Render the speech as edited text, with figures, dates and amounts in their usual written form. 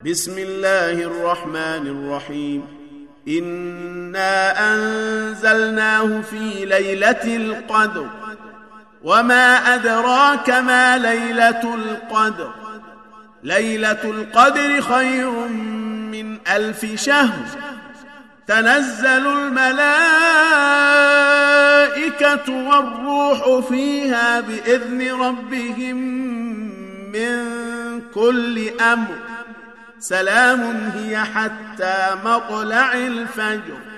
بسم الله الرحمن الرحيم إنا أنزلناه في ليلة القدر وما أدراك ما ليلة القدر ليلة القدر خير من 1000 شهر تنزل الملائكة والروح فيها بإذن ربهم من كل أمر سلام هي حتى مطلع الفجر